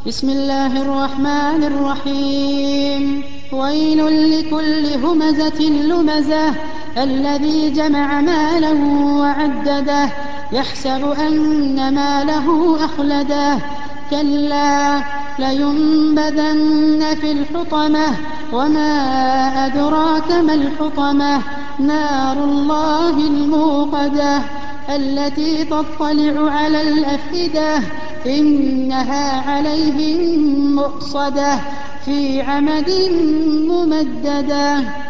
بسم الله الرحمن الرحيم. ويل لكل همزة لمزة الذي جمع مالا وعدده يحسب أن ماله أخلده كلا لينبذن في الحطمة وما أدراك ما الحطمة نار الله الموقدة التي تطلع على الأفئدة إنها عليهم مؤصدة في عمد ممددة.